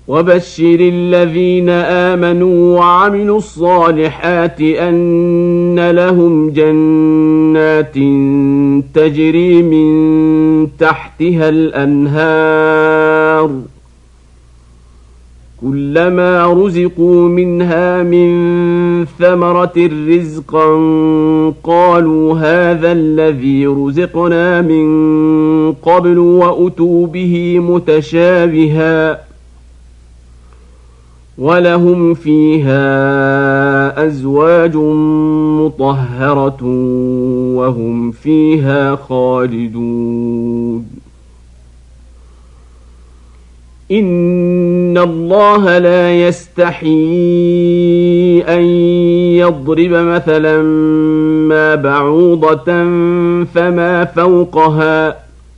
وبشر الذين آمنوا وعملوا الصالحات أن لهم جنات تجري من تحتها الأنهار كلما رزقوا منها من ثمرة رزقا قالوا هذا الذي رزقنا من قبل وأتوا به متشابها ولهم فيها أزواج مطهرة وهم فيها خالدون إن الله لا يستحيي أن يضرب مثلا ما بعوضة فما فوقها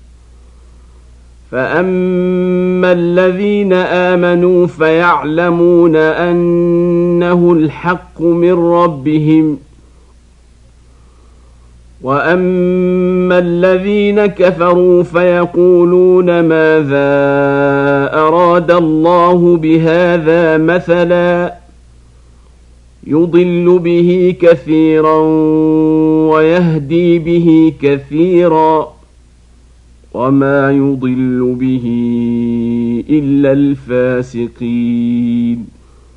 فأما الذين آمنوا فيعلمون أنه الحق من ربهم وأما الذين كفروا فيقولون ماذا أراد الله بهذا مثلا يضل به كثيرا ويهدي به كثيرا وما يضل به إلا الفاسقين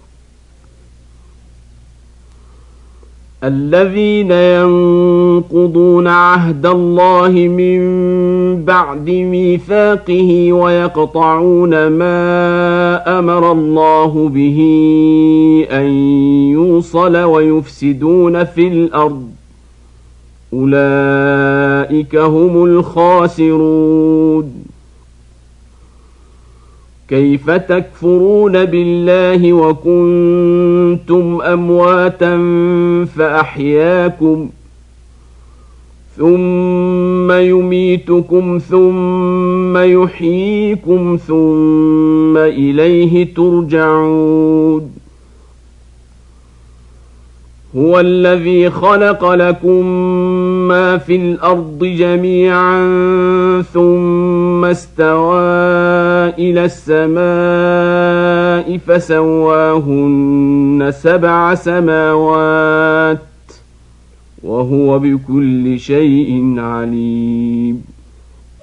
الذين ينقضون عهد الله من بعد ميثاقه ويقطعون ما أمر الله به أن يوصل ويفسدون في الأرض أولئك هم الخاسرون كيف تكفرون بالله وكنتم أمواتا فأحياكم ثم يميتكم ثم يحييكم ثم إليه ترجعون هو الذي خلق لكم ما في الأرض جميعا ثم استوى إلى السماء فسواهن 7 سماوات وهو بكل شيء عليم